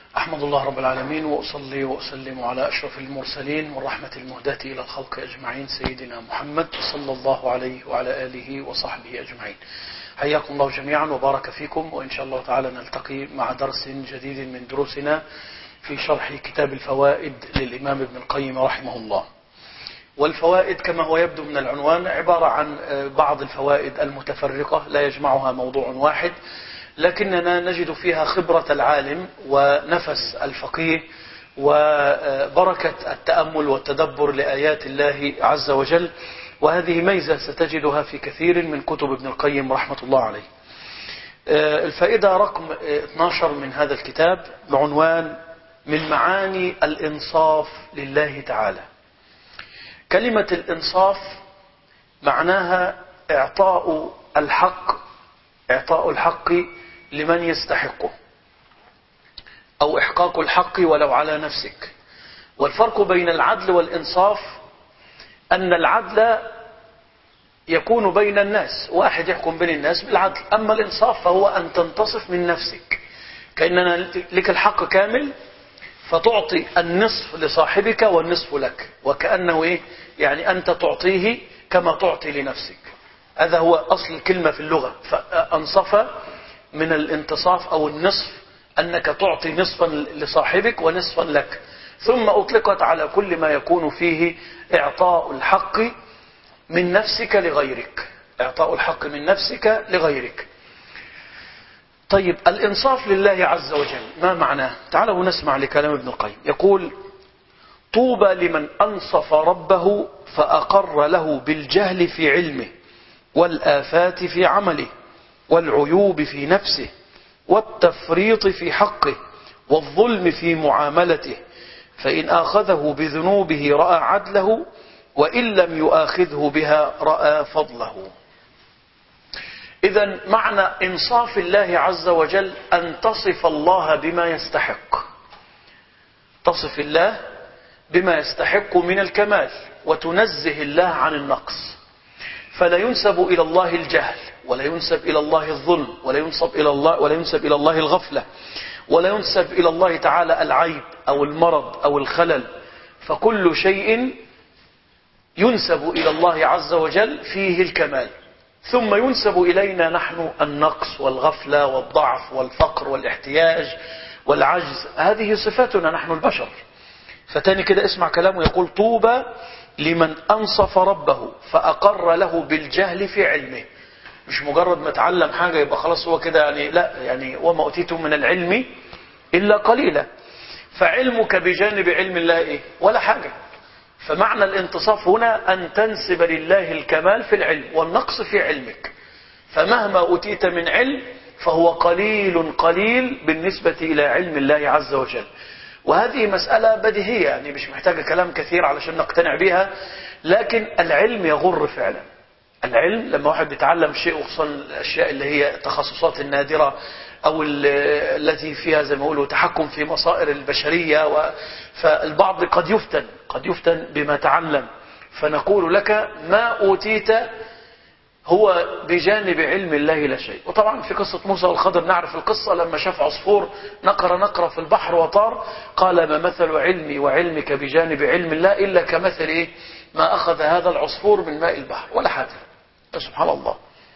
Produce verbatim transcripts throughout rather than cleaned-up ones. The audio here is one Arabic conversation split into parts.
أحمد الله رب العالمين وأصلي وأسلم على أشرف المرسلين والرحمة المهداة إلى الخلق أجمعين سيدنا محمد صلى الله عليه وعلى آله وصحبه أجمعين. حياكم الله جميعا وبارك فيكم، وإن شاء الله تعالى نلتقي مع درس جديد من دروسنا في شرح كتاب الفوائد للإمام ابن القيم رحمه الله. والفوائد كما هو يبدو من العنوان عبارة عن بعض الفوائد المتفرقة لا يجمعها موضوع واحد، لكننا نجد فيها خبرة العالم ونفس الفقيه وبركة التأمل والتدبر لآيات الله عز وجل، وهذه ميزة ستجدها في كثير من كتب ابن القيم رحمة الله عليه. الفائدة رقم اثني عشر من هذا الكتاب بعنوان من معاني الإنصاف لله تعالى. كلمة الإنصاف معناها إعطاء الحق إعطاء الحق لمن يستحقه، أو إحقاق الحق ولو على نفسك. والفرق بين العدل والإنصاف أن العدل يكون بين الناس، واحد يحكم بين الناس بالعدل، أما الإنصاف فهو أن تنتصف من نفسك، كأننا لك الحق كامل فتعطي النصف لصاحبك والنصف لك، وكأنه إيه؟ يعني أنت تعطيه كما تعطي لنفسك. هذا هو أصل الكلمة في اللغة. فأنصف من الانتصاف أو النصف، أنك تعطي نصفا لصاحبك ونصفا لك، ثم أطلقت على كل ما يكون فيه إعطاء الحق من نفسك لغيرك إعطاء الحق من نفسك لغيرك. طيب، الإنصاف لله عز وجل ما معناه؟ تعالوا نسمع لكلام ابن القيم. يقول: طوبى لمن أنصف ربه فأقر له بالجهل في علمه والآفات في عمله والعيوب في نفسه والتفريط في حقه والظلم في معاملته، فإن آخذه بذنوبه رأى عدله، وإن لم يؤاخذه بها رأى فضله. إذن معنى إنصاف الله عز وجل أن تصف الله بما يستحق، تصف الله بما يستحق من الكمال، وتنزه الله عن النقص. فلا ينسب إلى الله الجهل، ولا ينسب إلى الله الظلم، ولا ينسب إلى الله ولا ينسب إلى الله الغفلة، ولا ينسب إلى الله تعالى العيب أو المرض أو الخلل، فكل شيء ينسب إلى الله عز وجل فيه الكمال. ثم ينسب إلينا نحن النقص والغفلة والضعف والفقر والاحتياج والعجز، هذه صفاتنا نحن البشر. فتاني كده اسمع كلامه، يقول: طوبى لمن أنصف ربه فأقر له بالجهل في علمه. مش مجرد ما تعلم حاجة يبقى خلاص هو كده، يعني لا، يعني وما أوتيتم من العلم إلا قليلا. فعلمك بجانب علم الله إيه؟ ولا حاجة. فمعنى الانتصاف هنا أن تنسب لله الكمال في العلم والنقص في علمك. فمهما أوتيت من علم فهو قليل قليل بالنسبة إلى علم الله عز وجل. وهذه مسألة بديهية، يعني مش محتاجة كلام كثير علشان نقتنع بها، لكن العلم يغر فعلا. العلم لما واحد بيتعلم شيء، وخصوصا الأشياء اللي هي تخصصات النادرة أو التي فيها زي ما يقولوا تحكم في مصائر البشرية، و... فالبعض قد يفتن قد يفتن بما تعلم. فنقول لك ما أوتيت هو بجانب علم الله لا شيء. وطبعا في قصة موسى والخضر نعرف القصة، لما شاف عصفور نقر نقرة في البحر وطار، قال: ما مثل علمي وعلمك بجانب علم الله إلا كمثل إيه؟ ما أخذ هذا العصفور من ماء البحر، ولا حاجة. سبحان الله.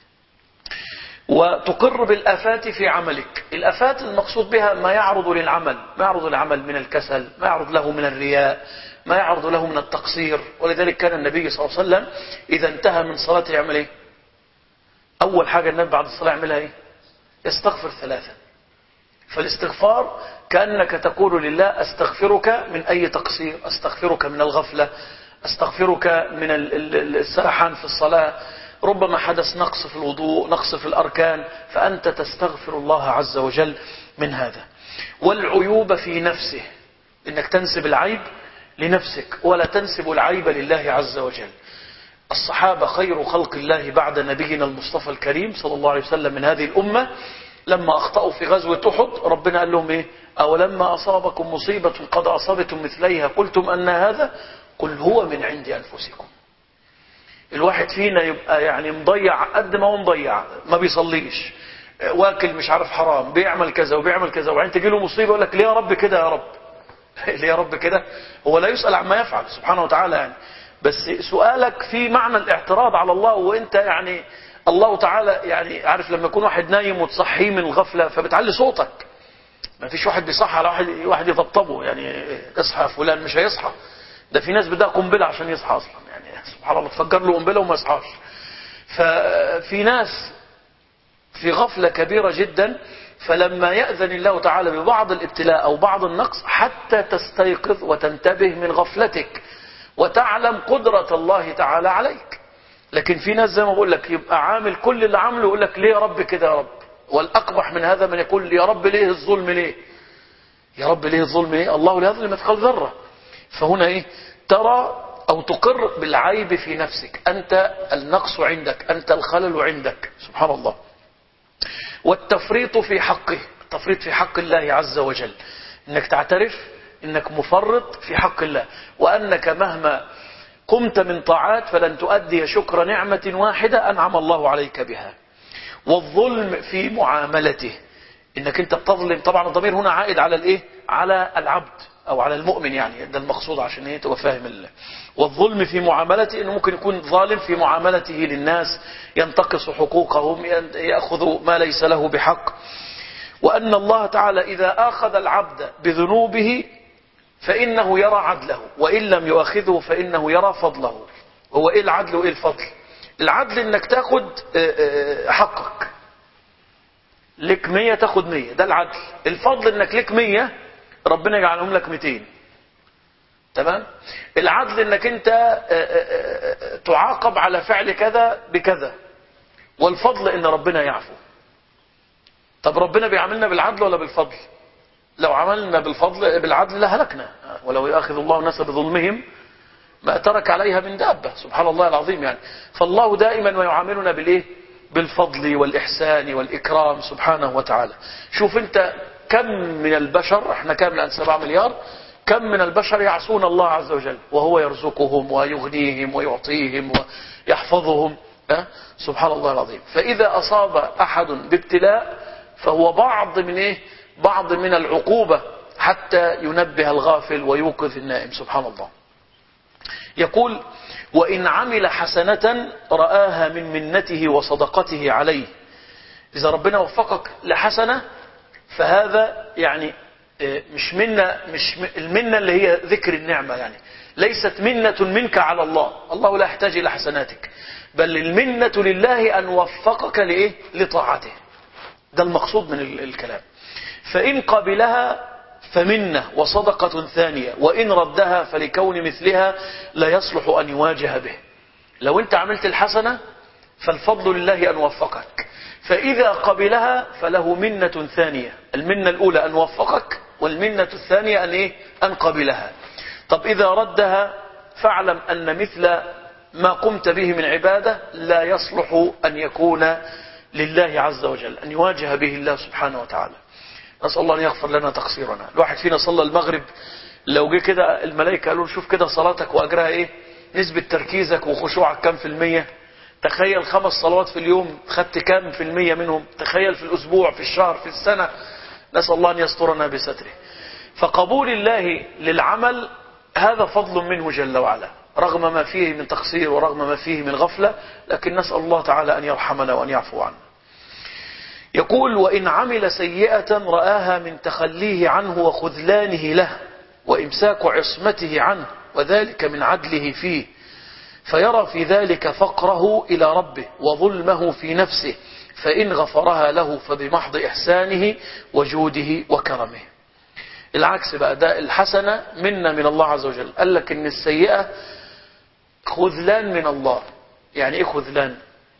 وتقر بالآفات في عملك. الآفات المقصود بها ما يعرض للعمل ما يعرض للعمل من الكسل، ما يعرض له من الرياء، ما يعرض له من التقصير. ولذلك كان النبي صلى الله عليه وسلم إذا انتهى من صلاته يعمل إيه؟ أول حاجة النبي بعد الصلاة يعملها إيه؟ يستغفر ثلاثا. فالاستغفار كأنك تقول لله: أستغفرك من أي تقصير، أستغفرك من الغفلة، أستغفرك من السرحان في الصلاة، ربما حدث نقص في الوضوء، نقص في الأركان، فأنت تستغفر الله عز وجل من هذا. والعيوب في نفسه، إنك تنسب العيب لنفسك ولا تنسب العيب لله عز وجل. الصحابة خير خلق الله بعد نبينا المصطفى الكريم صلى الله عليه وسلم من هذه الأمة، لما أخطأوا في غزوة أحد ربنا قال لهم إيه؟ أولما أصابكم مصيبة قد أصابتم مثليها قلتم أن هذا، قل هو من عند أنفسكم. الواحد فينا يبقى يعني مضيع قد ما هو مضيع، ما بيصليش، واكل مش عارف حرام، بيعمل كذا وبيعمل كذا، وبعدين تجي له مصيبة يقول لك ليه يا رب كده يا رب؟ ليه يا رب كده؟ هو لا يسأل عما يفعل سبحانه وتعالى يعني، بس سؤالك في معنى الاعتراض على الله، وانت يعني الله تعالى يعني عارف لما يكون واحد نايم وتصحيه من الغفلة فبتعلي صوتك. ما فيش واحد بيصحى على واحد واحد يطبطبه يعني اصحى يا فلان، مش هيصحى. ده في ناس بدها قنبلة عشان يصحى اصلا يعني، سبحان الله، تفجر له قنبلة وما يصحاش. ففي ناس في غفلة كبيرة جدا، فلما يأذن الله تعالى ببعض الابتلاء أو بعض النقص حتى تستيقظ وتنتبه من غفلتك وتعلم قدرة الله تعالى عليك. لكن في ناس زي ما بقول لك يبقى عامل كل اللي عامله يقول لك ليه يا رب كده يا رب؟ والأقبح من هذا من يقول يا رب ليه الظلم ليه؟ يا رب ليه الظلم ليه؟ الله لا يظلم مثقال ذرة. فهنا إيه؟ ترى أو تقر بالعيب في نفسك، أنت النقص عندك، أنت الخلل عندك، سبحان الله. والتفريط في حقه، التفريط في حق الله عز وجل، انك تعترف انك مفرط في حق الله، وانك مهما قمت من طاعات فلن تؤدي شكر نعمة واحدة انعم الله عليك بها. والظلم في معاملته، انك انت بتظلم، طبعا الضمير هنا عائد على الايه؟ على العبد او على المؤمن يعني، ده المقصود عشان ايه تبقى فاهم الله. والظلم في معاملته، انه ممكن يكون ظالم في معاملته للناس، ينتقص حقوقهم، يأخذ ما ليس له بحق. وأن الله تعالى إذا آخذ العبد بذنوبه فإنه يرى عدله، وإن لم يؤاخذه فإنه يرى فضله. هو إيه العدل وإيه الفضل؟ العدل إنك تاخد حقك، لك مية تاخد مية، ده العدل. الفضل إنك لك مية ربنا يجعلهم لك ميتين، تمام؟ العدل إنك أنت تعاقب على فعل كذا بكذا، والفضل إن ربنا يعفو. طب ربنا بيعاملنا بالعدل ولا بالفضل؟ لو عملنا بالفضل بالعدل لهلكنا، ولو يأخذ الله الناس بظلمهم ما ترك عليها من دابة، سبحان الله العظيم يعني. فالله دائما ما يعاملنا بالايه؟ بالفضل والإحسان والإكرام سبحانه وتعالى. شوف انت كم من البشر، احنا كام الآن؟ سبعة مليار. كم من البشر يعصون الله عز وجل وهو يرزقهم ويغنيهم ويعطيهم ويحفظهم، أه؟ سبحان الله العظيم. فإذا أصاب أحد بابتلاء فهو بعض من ايه؟ بعض من العقوبة حتى ينبه الغافل ويوقظ النائم، سبحان الله. يقول وإن عمل حسنة رآها من منته وصدقته عليه. إذا ربنا وفقك لحسنة فهذا يعني مش منة، مش المنة اللي هي ذكر النعمة يعني، ليست منة منك على الله، الله لا يحتاج إلى حسناتك، بل المنة لله أن وفقك لإيه؟ لطاعته. ده المقصود من الكلام. فإن قبلها فمنة وصدقة ثانية، وإن ردها فلكون مثلها لا يصلح أن يواجه به. لو أنت عملت الحسنة فالفضل لله أن وفقك، فإذا قبلها فله منة ثانية. المنة الأولى أن وفقك، والمنة الثانية أن, إيه؟ أن قبلها. طب إذا ردها فاعلم أن مثل ما قمت به من عبادة لا يصلح أن يكون لله عز وجل، أن يواجه به الله سبحانه وتعالى. نسأل الله أن يغفر لنا تقصيرنا. الواحد فينا صلى المغرب لو جه كده الملائكة قالوا شوف كده صلاتك وأجرها إيه، نسبة تركيزك وخشوعك كم في المية، تخيل خمس صلوات في اليوم خدت كم في المية منهم، تخيل في الأسبوع، في الشهر، في السنة. نسأل الله أن يسترنا بستره. فقبول الله للعمل هذا فضل منه جل وعلا، رغم ما فيه من تقصير ورغم ما فيه من غفلة، لكن نسأل الله تعالى أن يرحمنا وأن يعفو عنا. يقول وإن عمل سيئة رآها من تخليه عنه وخذلانه له وإمساك عصمته عنه، وذلك من عدله فيه، فيرى في ذلك فقره إلى ربه وظلمه في نفسه، فإن غفرها له فبمحض إحسانه وجوده وكرمه. العكس بقى، ده الحسنة منا من الله عز وجل. قال لك إن السيئة خذلان من الله. يعني إيه خذلان؟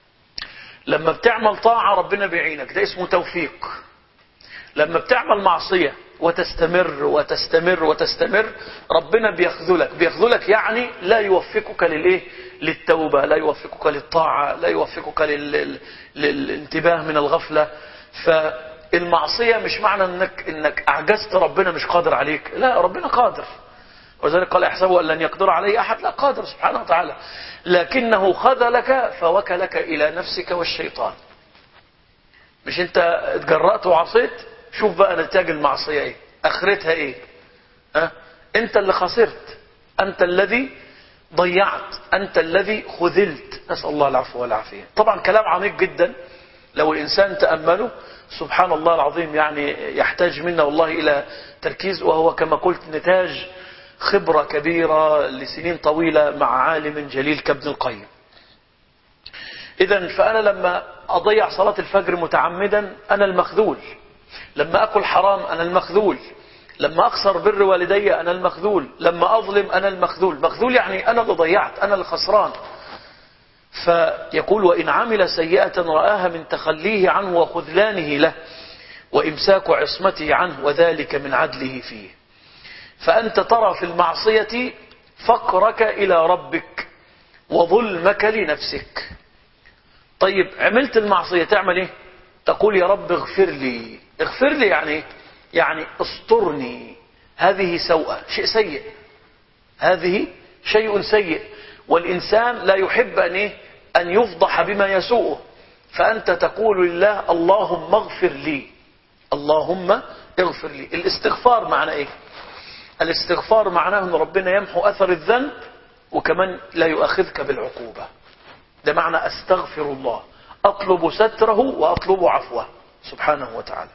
لما بتعمل طاعة ربنا بيعينك، ده اسمه توفيق. لما بتعمل معصية وتستمر وتستمر وتستمر ربنا بيخذلك. بيخذلك يعني لا يوفقك للإيه؟ للتوبة، لا يوفقك للطاعة، لا يوفقك لل... للانتباه من الغفلة. فالمعصية مش معنى انك, إنك أعجزت ربنا مش قادر عليك، لا، ربنا قادر. وذلك قال يحسبه أن لن يقدر عليه أحد، لا، قادر سبحانه وتعالى، لكنه خذلك فوكلك إلى نفسك والشيطان. مش انت اتجرأت وعصيت؟ شوف بقى نتاج المعصية ايه، اخرتها ايه. أه؟ انت اللي خسرت، انت الذي ضيعت، انت الذي خذلت. نسأل الله العفو والعافية. طبعا كلام عميق جدا لو الانسان تأمله، سبحان الله العظيم، يعني يحتاج منا والله الى تركيز، وهو كما قلت نتاج خبرة كبيرة لسنين طويلة مع عالم جليل كابن القيم. إذن فأنا لما أضيع صلاة الفجر متعمدا أنا المخذول، لما أكل حرام أنا المخذول، لما أخسر بر والدي أنا المخذول، لما أظلم أنا المخذول. مخذول يعني أنا اللي ضيعت، أنا الخسران. فيقول وإن عمل سيئة رآها من تخليه عنه وخذلانه له وإمساك عصمته عنه وذلك من عدله فيه. فأنت ترى في المعصية فقرك إلى ربك وظلمك لنفسك. طيب عملت المعصية تعمل ايه؟ تقول يا رب اغفر لي. اغفر لي يعني يعني استرني، هذه سوءة، شيء سيء، هذه شيء سيء، والإنسان لا يحب أن إيه؟ أن يفضح بما يسوءه. فأنت تقول لله اللهم اغفر لي، اللهم اغفر لي. الاستغفار معنى ايه؟ الاستغفار معناه ان ربنا يمحو اثر الذنب وكمان لا يؤاخذك بالعقوبة. ده معنى استغفر الله، اطلب ستره واطلب عفوه سبحانه وتعالى.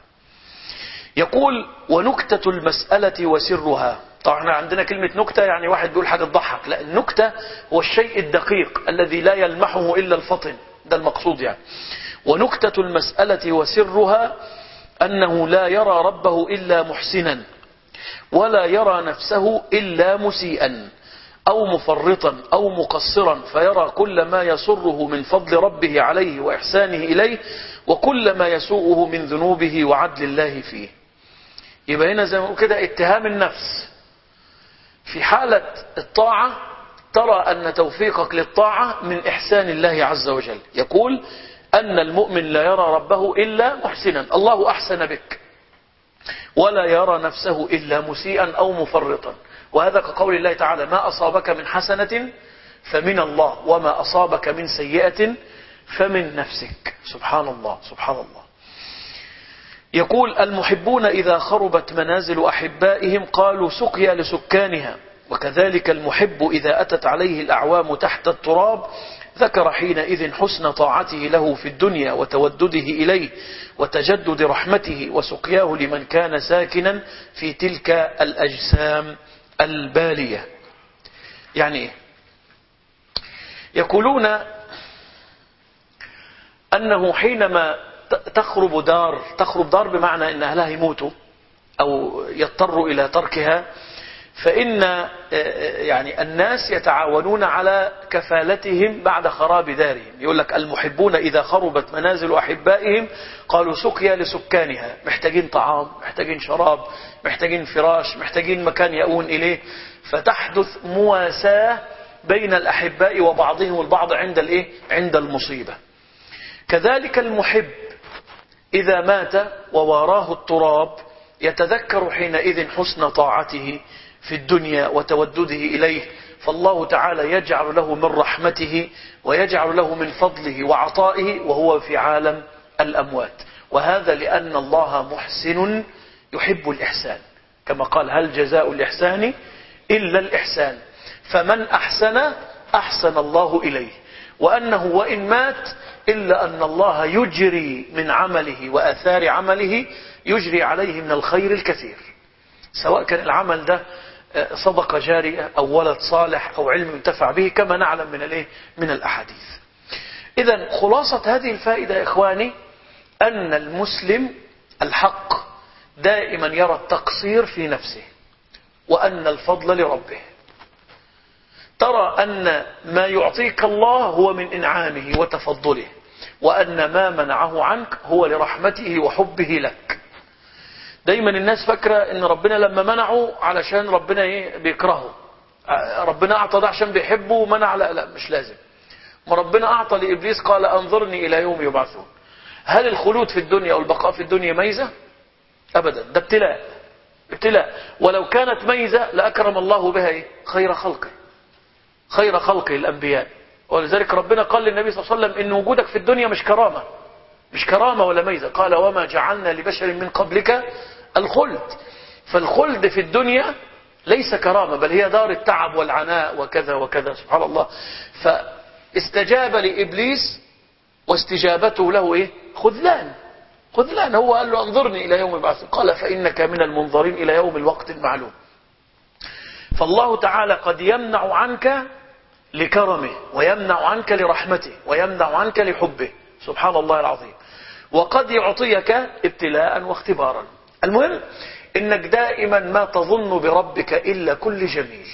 يقول ونكتة المسألة وسرها. طبعا احنا عندنا كلمة نكتة يعني واحد بيقول حاجة تضحك، لا، النكتة هو الشيء الدقيق الذي لا يلمحه إلا الفطن، ده المقصود يعني. ونكتة المسألة وسرها أنه لا يرى ربه إلا محسنا، ولا يرى نفسه إلا مسيئا أو مفرطا أو مقصرا، فيرى كل ما يسره من فضل ربه عليه وإحسانه إليه، وكل ما يسوءه من ذنوبه وعدل الله فيه. يبقى هنا زي ما نقول كده اتهام النفس. في حالة الطاعة ترى أن توفيقك للطاعة من إحسان الله عز وجل. يقول أن المؤمن لا يرى ربه إلا محسنا، الله أحسن بك، ولا يرى نفسه إلا مسيئا أو مفرطا. وهذا كقول الله تعالى ما أصابك من حسنة فمن الله وما أصابك من سيئة فمن نفسك. سبحان الله سبحان الله. يقول المحبون إذا خربت منازل أحبائهم قالوا سقيا لسكانها، وكذلك المحب إذا أتت عليه الأعوام تحت التراب ذكر حينئذ حسن طاعته له في الدنيا وتودده إليه وتجدد رحمته وسقياه لمن كان ساكنا في تلك الأجسام البالية. يعني إيه؟ يقولون أنه حينما تخرب دار، تخرب دار بمعنى أن أهلها يموتوا أو يضطروا إلى تركها، فإن يعني الناس يتعاونون على كفالتهم بعد خراب دارهم. يقول لك المحبون إذا خربت منازل أحبائهم قالوا سقيا لسكانها، محتاجين طعام، محتاجين شراب، محتاجين فراش، محتاجين مكان يأون إليه، فتحدث مواساة بين الأحباء وبعضهم البعض عند الإيه؟ عند المصيبة. كذلك المحب إذا مات وواراه التراب يتذكر حينئذ حسن طاعته في الدنيا وتودده إليه، فالله تعالى يجعل له من رحمته ويجعل له من فضله وعطائه وهو في عالم الأموات. وهذا لأن الله محسن يحب الإحسان، كما قال هل جزاء الإحسان إلا الإحسان، فمن أحسن أحسن الله إليه. وأنه وإن مات إلا أن الله يجري من عمله وآثار عمله يجري عليه من الخير الكثير، سواء كان العمل ده صدقة جارية أو ولد صالح أو علم ينتفع به كما نعلم من الايه من الأحاديث. إذن خلاصة هذه الفائدة يا إخواني أن المسلم الحق دائما يرى التقصير في نفسه وأن الفضل لربه. ترى أن ما يعطيك الله هو من إنعامه وتفضله، وأن ما منعه عنك هو لرحمته وحبه لك. دايما الناس فاكرة ان ربنا لما منعه علشان ربنا ايه بيكرهه، ربنا اعطى ده عشان بيحبه ومنع، لا لا مش لازم. ما ربنا اعطى لابليس قال انظرني الى يوم يبعثون. هل الخلود في الدنيا والبقاء في الدنيا ميزة؟ ابدا، ده ابتلاء ابتلاء. ولو كانت ميزة لاكرم الله بها ايه خير خلقه، خير خلقه الانبياء. ولذلك ربنا قال للنبي صلى الله عليه وسلم ان وجودك في الدنيا مش كرامة، مش كرامة ولا ميزة. قال وما جعلنا لبشر من قبلك الخلد. فالخلد في الدنيا ليس كرامة، بل هي دار التعب والعناء وكذا وكذا. سبحان الله. فاستجاب لإبليس واستجابته له إيه؟ خذلان. خذلان. هو قال له انظرني إلى يوم البعث، قال فإنك من المنظرين إلى يوم الوقت المعلوم. فالله تعالى قد يمنع عنك لكرمه، ويمنع عنك لرحمته، ويمنع عنك لحبه، سبحان الله العظيم. وقد يعطيك ابتلاء واختبارا. المهم إنك دائما ما تظن بربك إلا كل جميل،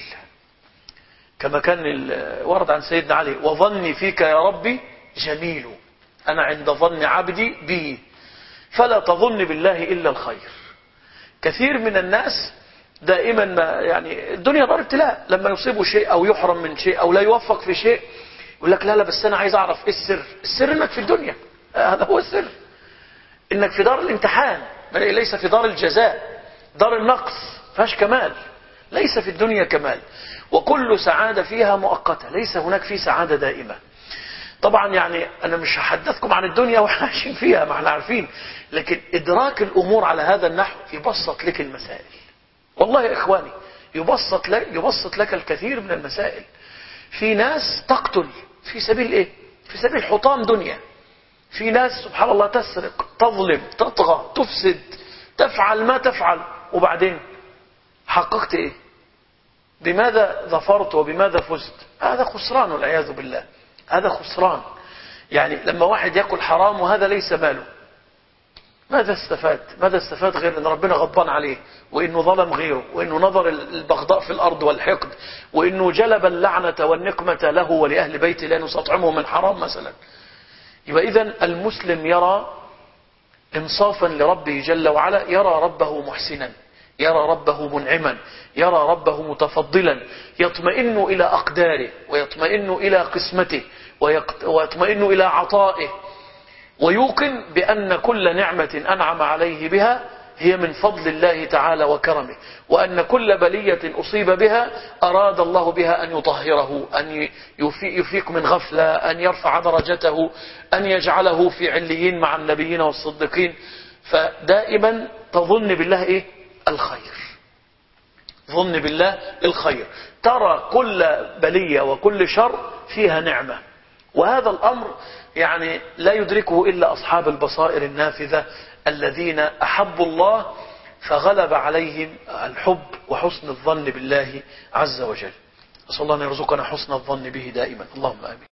كما كان ورد عن سيدنا علي: وظني فيك يا ربي جميل، أنا عند ظن عبدي بي، فلا تظن بالله إلا الخير. كثير من الناس دائما ما يعني الدنيا دار ابتلاء، لما يصيبه شيء أو يحرم من شيء أو لا يوفق في شيء يقول لك لا لا بس أنا عايز أعرف إيه السر. السر إنك في الدنيا، هذا هو السر، إنك في دار الامتحان، ليس في دار الجزاء. دار النقص فيهاش كمال، ليس في الدنيا كمال، وكل سعادة فيها مؤقتة، ليس هناك في سعادة دائمة. طبعا يعني أنا مش هحدثكم عن الدنيا وإحنا عايشين فيها، ما احنا عارفين، لكن إدراك الأمور على هذا النحو يبسط لك المسائل. والله يا إخواني يبسط لك, يبسط لك الكثير من المسائل. في ناس تقتل في سبيل إيه؟ في سبيل حطام دنيا. في ناس سبحان الله تسرق، تظلم، تطغى، تفسد، تفعل ما تفعل، وبعدين حققت إيه؟ بماذا ظفرت وبماذا فزت؟ هذا خسران والعياذ بالله، هذا خسران. يعني لما واحد يأكل حرام وهذا ليس ماله، ماذا استفاد؟ ماذا استفاد غير أن ربنا غضبان عليه، وإنه ظلم غيره، وإنه نظر البغضاء في الأرض والحقد، وإنه جلب اللعنة والنقمة له ولأهل بيته لأنه سطعمه من حرام مثلا. يبقى إذن المسلم يرى انصافا لربه جل وعلا، يرى ربه محسنا، يرى ربه منعما، يرى ربه متفضلا، يطمئن إلى أقداره، ويطمئن إلى قسمته، ويطمئن إلى عطائه، ويوقن بأن كل نعمة أنعم عليه بها هي من فضل الله تعالى وكرمه، وأن كل بلية أصيب بها أراد الله بها أن يطهره، أن يفيق من غفلة، أن يرفع درجته، أن يجعله في عليين مع النبيين والصديقين. فدائما تظن بالله إيه؟ الخير. ظن بالله الخير، ترى كل بلية وكل شر فيها نعمة. وهذا الأمر يعني لا يدركه إلا أصحاب البصائر النافذة الذين أحبوا الله فغلب عليهم الحب وحسن الظن بالله عز وجل. أسأل الله أن يرزقنا حسن الظن به دائما، اللهم آمين.